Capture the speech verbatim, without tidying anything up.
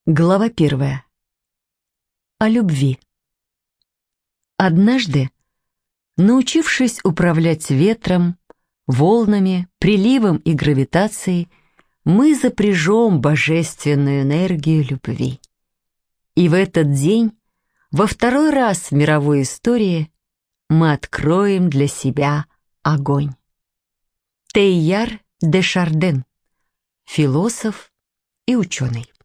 Глава первая. О любви. Однажды, научившись управлять ветром, волнами, приливом и гравитацией, мы запряжем божественную энергию любви. И в этот день, во второй раз в мировой истории, мы откроем для себя огонь. Тейяр де Шарден, философ и ученый.